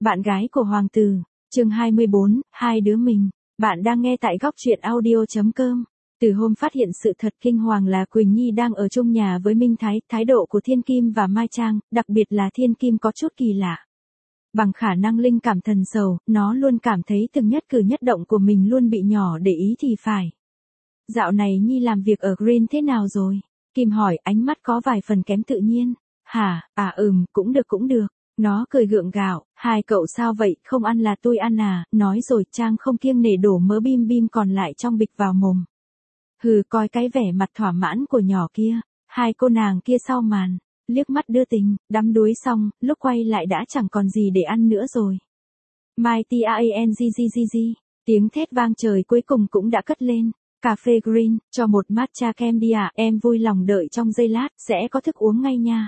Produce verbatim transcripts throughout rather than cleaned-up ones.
Bạn gái của hoàng tử, chương hai mươi bốn, hai đứa mình. Bạn đang nghe tại góc truyện audio chấm com. Từ hôm phát hiện sự thật kinh hoàng là Quỳnh Nhi đang ở chung nhà với Minh Thái, thái độ của Thiên Kim và Mai Trang, đặc biệt là Thiên Kim có chút kỳ lạ. Bằng khả năng linh cảm thần sầu, nó luôn cảm thấy từng nhất cử nhất động của mình luôn bị nhỏ để ý thì phải. Dạo này Nhi làm việc ở Green thế nào rồi? Kim hỏi, ánh mắt có vài phần kém tự nhiên. Hả, à ừm, cũng được cũng được. Nó cười gượng gạo, hai cậu sao vậy, không ăn là tôi ăn à, nói rồi Trang không kiêng nể đổ mớ bim bim còn lại trong bịch vào mồm. Hừ, coi cái vẻ mặt thỏa mãn của nhỏ kia, hai cô nàng kia sau màn, liếc mắt đưa tình, đắm đuối xong, lúc quay lại đã chẳng còn gì để ăn nữa rồi. Mai T A N G G G G, tiếng thét vang trời cuối cùng cũng đã cất lên. Cà phê Green, cho một matcha kem đi à, em vui lòng đợi trong giây lát, sẽ có thức uống ngay nha.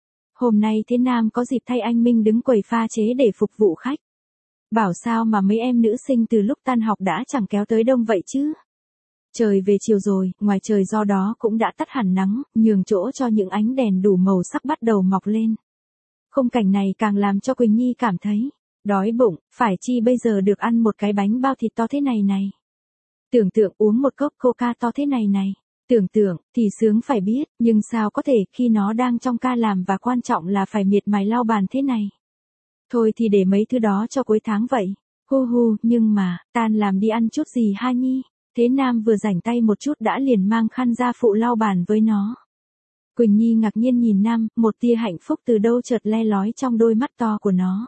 Hôm nay Thế Nam có dịp thay anh Minh đứng quầy pha chế để phục vụ khách. Bảo sao mà mấy em nữ sinh từ lúc tan học đã chẳng kéo tới đông vậy chứ. Trời về chiều rồi, ngoài trời do đó cũng đã tắt hẳn nắng, nhường chỗ cho những ánh đèn đủ màu sắc bắt đầu mọc lên. Khung cảnh này càng làm cho Quỳnh Nhi cảm thấy đói bụng, phải chi bây giờ được ăn một cái bánh bao thịt to thế này này. Tưởng tượng uống một cốc coca to thế này này. Tưởng tượng, thì sướng phải biết, nhưng sao có thể khi nó đang trong ca làm và quan trọng là phải miệt mài lau bàn thế này. Thôi thì để mấy thứ đó cho cuối tháng vậy. Hu hu, nhưng mà, tan làm đi ăn chút gì ha Nhi. Thế Nam vừa rảnh tay một chút đã liền mang khăn ra phụ lau bàn với nó. Quỳnh Nhi ngạc nhiên nhìn Nam, một tia hạnh phúc từ đâu chợt le lói trong đôi mắt to của nó.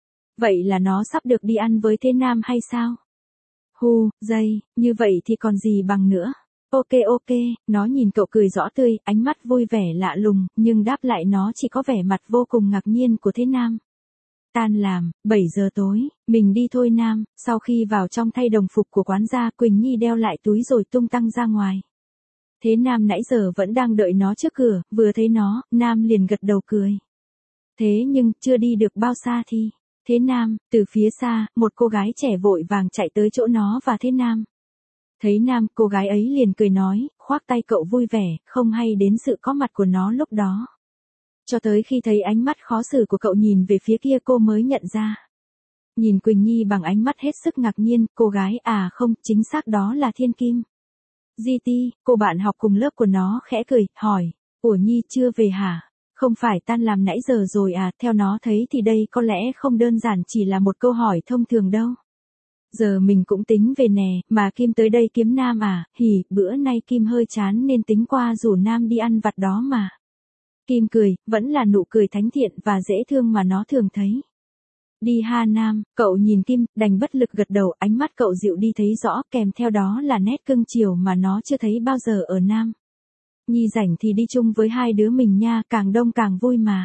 Vậy là nó sắp được đi ăn với Thế Nam hay sao? Hu, dây, như vậy thì còn gì bằng nữa. Ok ok, nó nhìn cậu cười rõ tươi, ánh mắt vui vẻ lạ lùng, nhưng đáp lại nó chỉ có vẻ mặt vô cùng ngạc nhiên của Thế Nam. Tan làm, bảy giờ tối, mình đi thôi Nam, sau khi vào trong thay đồng phục của quán gia, Quỳnh Nhi đeo lại túi rồi tung tăng ra ngoài. Thế Nam nãy giờ vẫn đang đợi nó trước cửa, vừa thấy nó, Nam liền gật đầu cười. Thế nhưng, chưa đi được bao xa thì... Thế Nam, từ phía xa, một cô gái trẻ vội vàng chạy tới chỗ nó và Thế Nam. Thấy Nam, cô gái ấy liền cười nói, khoác tay cậu vui vẻ, không hay đến sự có mặt của nó lúc đó. Cho tới khi thấy ánh mắt khó xử của cậu nhìn về phía kia cô mới nhận ra. Nhìn Quỳnh Nhi bằng ánh mắt hết sức ngạc nhiên, cô gái à không, chính xác đó là Thiên Kim. giê tê, cô bạn học cùng lớp của nó khẽ cười, hỏi, ủa Nhi chưa về hả? Không phải tan làm nãy giờ rồi à, theo nó thấy thì đây có lẽ không đơn giản chỉ là một câu hỏi thông thường đâu. Giờ mình cũng tính về nè, mà Kim tới đây kiếm Nam à, hỉ, bữa nay Kim hơi chán nên tính qua rủ Nam đi ăn vặt đó mà. Kim cười, vẫn là nụ cười thánh thiện và dễ thương mà nó thường thấy. Đi ha Nam, cậu nhìn Kim, đành bất lực gật đầu, ánh mắt cậu dịu đi thấy rõ, kèm theo đó là nét cưng chiều mà nó chưa thấy bao giờ ở Nam. Nhi rảnh thì đi chung với hai đứa mình nha, càng đông càng vui mà.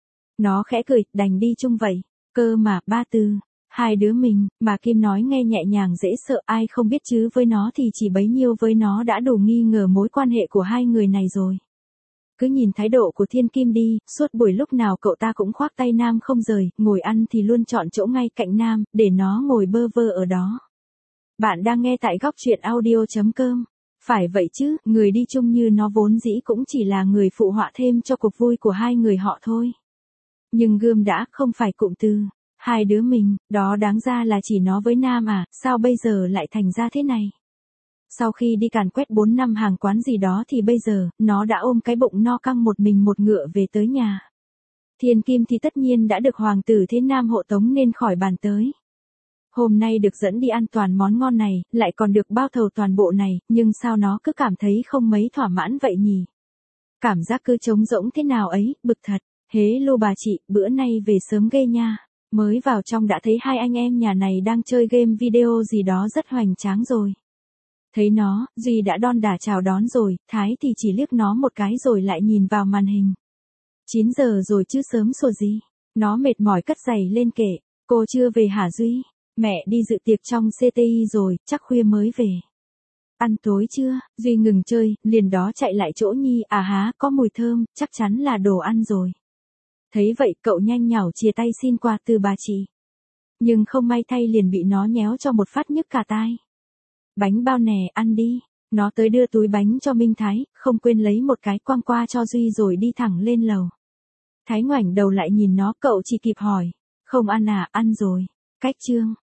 Nó khẽ cười, đành đi chung vậy, cơ mà, ba tư. Hai đứa mình, mà Kim nói nghe nhẹ nhàng dễ sợ, ai không biết chứ với nó thì chỉ bấy nhiêu với nó đã đủ nghi ngờ mối quan hệ của hai người này rồi. Cứ nhìn thái độ của Thiên Kim đi, suốt buổi lúc nào cậu ta cũng khoác tay Nam không rời, ngồi ăn thì luôn chọn chỗ ngay cạnh Nam, để nó ngồi bơ vơ ở đó. Bạn đang nghe tại góc truyện audio chấm com. Phải vậy chứ, người đi chung như nó vốn dĩ cũng chỉ là người phụ họa thêm cho cuộc vui của hai người họ thôi. Nhưng gươm đã không phải cụm từ. Hai đứa mình, đó đáng ra là chỉ nó với Nam à, sao bây giờ lại thành ra thế này? Sau khi đi càn quét bốn năm hàng quán gì đó thì bây giờ, nó đã ôm cái bụng no căng một mình một ngựa về tới nhà. Thiên Kim thì tất nhiên đã được hoàng tử Thế Nam hộ tống nên khỏi bàn tới. Hôm nay được dẫn đi ăn toàn món ngon này, lại còn được bao thầu toàn bộ này, nhưng sao nó cứ cảm thấy không mấy thỏa mãn vậy nhỉ? Cảm giác cứ trống rỗng thế nào ấy, bực thật. Hế lô bà chị, bữa nay về sớm ghê nha. Mới vào trong đã thấy hai anh em nhà này đang chơi game video gì đó rất hoành tráng rồi. Thấy nó, Duy đã đon đả chào đón rồi, Thái thì chỉ liếc nó một cái rồi lại nhìn vào màn hình. chín giờ rồi chứ sớm sủa gì. Nó mệt mỏi cất giày lên kệ. Cô chưa về hả Duy? Mẹ đi dự tiệc trong xê tê i rồi, chắc khuya mới về. Ăn tối chưa? Duy ngừng chơi, liền đó chạy lại chỗ Nhi, à há, có mùi thơm, chắc chắn là đồ ăn rồi. Thấy vậy cậu nhanh nhảu chia tay xin quà từ bà chị. Nhưng không may thay liền bị nó nhéo cho một phát nhức cả tai. Bánh bao nè, ăn đi. Nó tới đưa túi bánh cho Minh Thái, không quên lấy một cái quăng qua cho Duy rồi đi thẳng lên lầu. Thái ngoảnh đầu lại nhìn nó, cậu chỉ kịp hỏi. Không ăn à, ăn rồi. Cách chương.